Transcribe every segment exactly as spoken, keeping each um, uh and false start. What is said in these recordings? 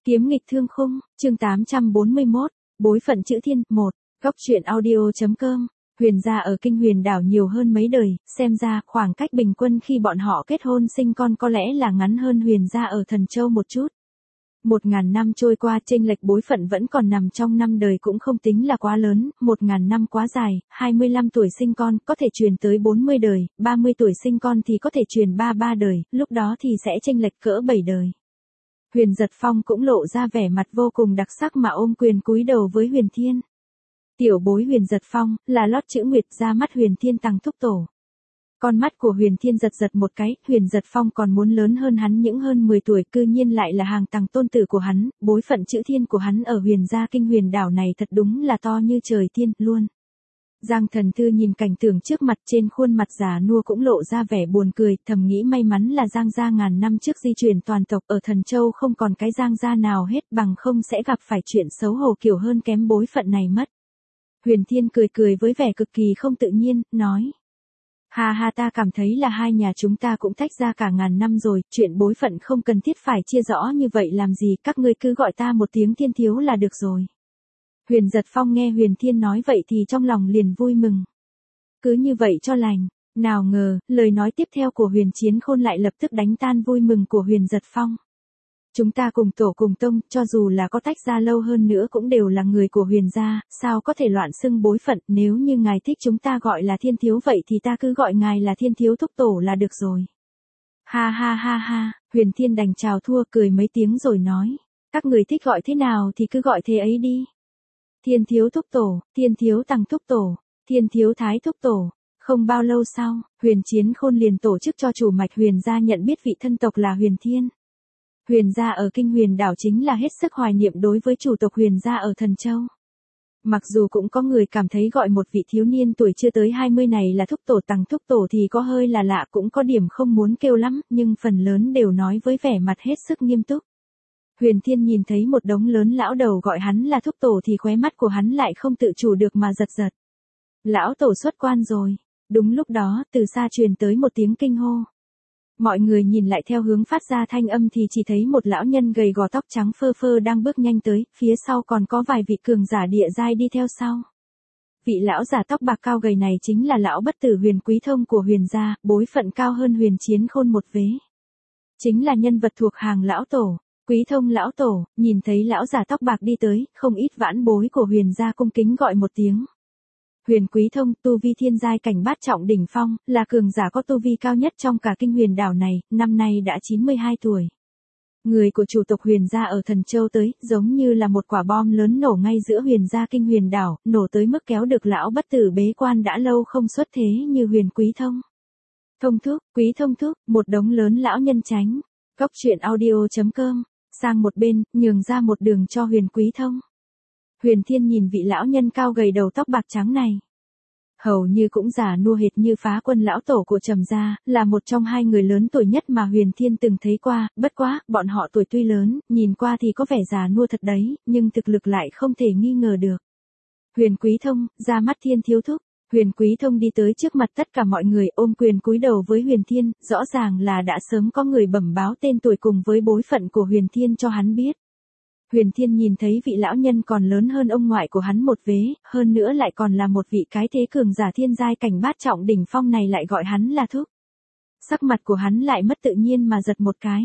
Kiếm nghịch thương khung, chương tám trăm bốn mươi mốt, bối phận chữ thiên, một, góc truyện audio.com. Huyền gia ở Kinh Huyền đảo nhiều hơn mấy đời, xem ra khoảng cách bình quân khi bọn họ kết hôn sinh con có lẽ là ngắn hơn Huyền gia ở Thần Châu một chút. Một ngàn năm trôi qua, chênh lệch bối phận vẫn còn nằm trong năm đời cũng không tính là quá lớn, một ngàn năm quá dài, hai mươi lăm tuổi sinh con có thể truyền tới bốn mươi đời, ba mươi tuổi sinh con thì có thể truyền ba ba đời, lúc đó thì sẽ chênh lệch cỡ bảy đời. Huyền Giật Phong cũng lộ ra vẻ mặt vô cùng đặc sắc mà ôm quyền cúi đầu với Huyền Thiên. Tiểu bối Huyền Giật Phong, là lót chữ nguyệt ra mắt Huyền Thiên tăng thúc tổ. Con mắt của Huyền Thiên giật giật một cái, Huyền Giật Phong còn muốn lớn hơn hắn những hơn mười tuổi, cư nhiên lại là hàng tàng tôn tử của hắn, bối phận chữ thiên của hắn ở Huyền gia Kinh Huyền đảo này thật đúng là to như trời tiên luôn. Giang Thần Thư nhìn cảnh tượng trước mặt, trên khuôn mặt già nua cũng lộ ra vẻ buồn cười, thầm nghĩ may mắn là Giang gia ngàn năm trước di chuyển toàn tộc, ở Thần Châu không còn cái Giang gia nào hết, bằng không sẽ gặp phải chuyện xấu hổ kiểu hơn kém bối phận này mất. Huyền Thiên cười cười với vẻ cực kỳ không tự nhiên, nói: Ha ha, ta cảm thấy là hai nhà chúng ta cũng tách ra cả ngàn năm rồi, chuyện bối phận không cần thiết phải chia rõ như vậy làm gì, các ngươi cứ gọi ta một tiếng Thiên thiếu là được rồi. Huyền Giật Phong nghe Huyền Thiên nói vậy thì trong lòng liền vui mừng. Cứ như vậy cho lành, nào ngờ, lời nói tiếp theo của Huyền Chiến Khôn lại lập tức đánh tan vui mừng của Huyền Giật Phong. Chúng ta cùng tổ cùng tông, cho dù là có tách ra lâu hơn nữa cũng đều là người của Huyền gia, sao có thể loạn xưng bối phận, nếu như ngài thích chúng ta gọi là Thiên thiếu vậy thì ta cứ gọi ngài là Thiên thiếu thúc tổ là được rồi. Ha ha ha ha, Huyền Thiên đành chào thua cười mấy tiếng rồi nói: Các người thích gọi thế nào thì cứ gọi thế ấy đi. Thiên thiếu thúc tổ, Thiên thiếu tăng thúc tổ, Thiên thiếu thái thúc tổ. Không bao lâu sau, Huyền Chiến Khôn liền tổ chức cho chủ mạch Huyền gia nhận biết vị thân tộc là Huyền Thiên. Huyền gia ở Kinh Huyền đảo chính là hết sức hoài niệm đối với chủ tộc Huyền gia ở Thần Châu. Mặc dù cũng có người cảm thấy gọi một vị thiếu niên tuổi chưa tới hai mươi này là thúc tổ tăng thúc tổ thì có hơi là lạ, cũng có điểm không muốn kêu lắm, nhưng phần lớn đều nói với vẻ mặt hết sức nghiêm túc. Huyền Thiên nhìn thấy một đống lớn lão đầu gọi hắn là thúc tổ thì khóe mắt của hắn lại không tự chủ được mà giật giật. Lão tổ xuất quan rồi. Đúng lúc đó, từ xa truyền tới một tiếng kinh hô. Mọi người nhìn lại theo hướng phát ra thanh âm thì chỉ thấy một lão nhân gầy gò tóc trắng phơ phơ đang bước nhanh tới, phía sau còn có vài vị cường giả địa giai đi theo sau. Vị lão giả tóc bạc cao gầy này chính là lão bất tử Huyền Quý Thông của Huyền gia, bối phận cao hơn Huyền Chiến Khôn một vế. Chính là nhân vật thuộc hàng lão tổ. Quý Thông lão tổ, nhìn thấy lão giả tóc bạc đi tới, không ít vãn bối của Huyền gia cung kính gọi một tiếng. Huyền Quý Thông, tu vi thiên giai cảnh bát trọng đỉnh phong, là cường giả có tu vi cao nhất trong cả Kinh Huyền đảo này, năm nay đã chín mươi hai tuổi. Người của chủ tộc Huyền gia ở Thần Châu tới, giống như là một quả bom lớn nổ ngay giữa Huyền gia Kinh Huyền đảo, nổ tới mức kéo được lão bất tử bế quan đã lâu không xuất thế như Huyền Quý Thông. Thông thúc, Quý Thông thúc, một đống lớn lão nhân tránh. Góc truyện audio.com, sang một bên, nhường ra một đường cho Huyền Quý Thông. Huyền Thiên nhìn vị lão nhân cao gầy đầu tóc bạc trắng này. Hầu như cũng già nua hệt như Phá Quân lão tổ của Trầm gia, là một trong hai người lớn tuổi nhất mà Huyền Thiên từng thấy qua, bất quá, bọn họ tuổi tuy lớn, nhìn qua thì có vẻ già nua thật đấy, nhưng thực lực lại không thể nghi ngờ được. Huyền Quý Thông, ra mắt Thiên thiếu thúc. Huyền Quý Thông đi tới trước mặt tất cả mọi người ôm quyền cúi đầu với Huyền Thiên, rõ ràng là đã sớm có người bẩm báo tên tuổi cùng với bối phận của Huyền Thiên cho hắn biết. Huyền Thiên nhìn thấy vị lão nhân còn lớn hơn ông ngoại của hắn một vế, hơn nữa lại còn là một vị cái thế cường giả thiên giai cảnh bát trọng đỉnh phong này lại gọi hắn là thúc. Sắc mặt của hắn lại mất tự nhiên mà giật một cái.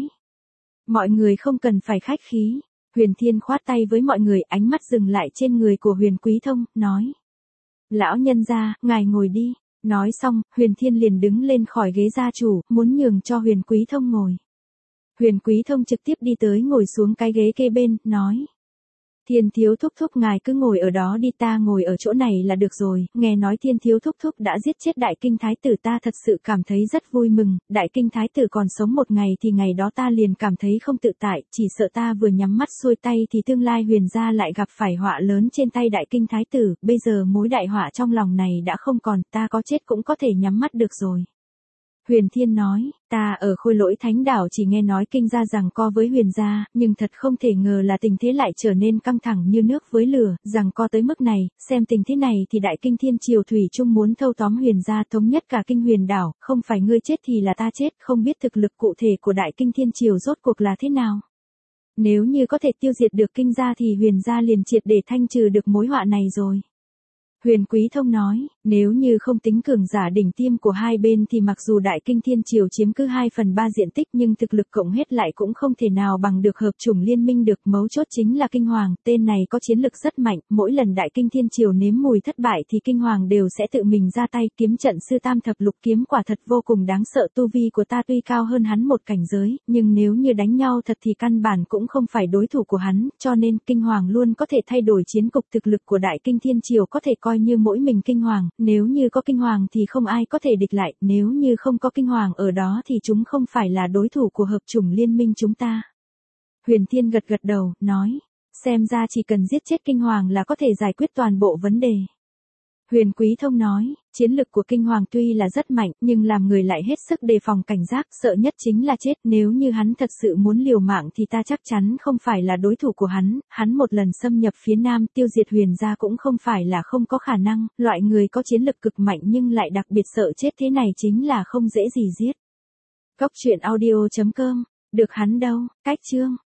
Mọi người không cần phải khách khí. Huyền Thiên khoát tay với mọi người, ánh mắt dừng lại trên người của Huyền Quý Thông, nói: Lão nhân gia, ngài ngồi đi. Nói xong, Huyền Thiên liền đứng lên khỏi ghế gia chủ, muốn nhường cho Huyền Quý Thông ngồi. Huyền Quý Thông trực tiếp đi tới ngồi xuống cái ghế kê bên, nói: Thiên thiếu thúc thúc ngài cứ ngồi ở đó đi, ta ngồi ở chỗ này là được rồi. Nghe nói Thiên thiếu thúc thúc đã giết chết Đại Kinh Thái tử, ta thật sự cảm thấy rất vui mừng. Đại Kinh Thái tử còn sống một ngày thì ngày đó ta liền cảm thấy không tự tại, chỉ sợ ta vừa nhắm mắt xuôi tay thì tương lai Huyền gia lại gặp phải họa lớn trên tay Đại Kinh Thái tử. Bây giờ mối đại họa trong lòng này đã không còn, ta có chết cũng có thể nhắm mắt được rồi. Huyền Thiên nói: Ta ở Khôi Lỗi Thánh đảo chỉ nghe nói Kinh gia giằng co với Huyền gia, nhưng thật không thể ngờ là tình thế lại trở nên căng thẳng như nước với lửa, giằng co tới mức này, xem tình thế này thì Đại Kinh Thiên Triều thủy chung muốn thâu tóm Huyền gia, thống nhất cả Kinh Huyền đảo, không phải ngươi chết thì là ta chết, không biết thực lực cụ thể của Đại Kinh Thiên Triều rốt cuộc là thế nào. Nếu như có thể tiêu diệt được Kinh gia thì Huyền gia liền triệt để thanh trừ được mối họa này rồi. Huyền Quý Thông nói, nếu như không tính cường giả đỉnh tiêm của hai bên thì mặc dù Đại Kinh Thiên Triều chiếm cứ hai phần ba diện tích nhưng thực lực cộng hết lại cũng không thể nào bằng được hợp chủng liên minh được. Mấu chốt chính là Kinh Hoàng, tên này có chiến lực rất mạnh, mỗi lần Đại Kinh Thiên Triều nếm mùi thất bại thì Kinh Hoàng đều sẽ tự mình ra tay. Kiếm trận sư tam thập lục kiếm quả thật vô cùng đáng sợ, tu vi của ta tuy cao hơn hắn một cảnh giới, nhưng nếu như đánh nhau thật thì căn bản cũng không phải đối thủ của hắn, cho nên Kinh Hoàng luôn có thể thay đổi chiến cục. Thực lực của Đại Kinh Thiên Triều có thể coi như mỗi mình Kinh Hoàng, nếu như có Kinh Hoàng thì không ai có thể địch lại, nếu như không có Kinh Hoàng ở đó thì chúng không phải là đối thủ của hợp chủng liên minh chúng ta. Huyền Thiên gật gật đầu, nói, xem ra chỉ cần giết chết Kinh Hoàng là có thể giải quyết toàn bộ vấn đề. Huyền Quý Thông nói, chiến lực của Kinh Hoàng tuy là rất mạnh, nhưng làm người lại hết sức đề phòng cảnh giác, sợ nhất chính là chết. Nếu như hắn thật sự muốn liều mạng thì ta chắc chắn không phải là đối thủ của hắn, hắn một lần xâm nhập phía Nam tiêu diệt Huyền gia cũng không phải là không có khả năng, loại người có chiến lực cực mạnh nhưng lại đặc biệt sợ chết thế này chính là không dễ gì giết. Cốc truyện audio chấm com, được hắn đâu, cách chương.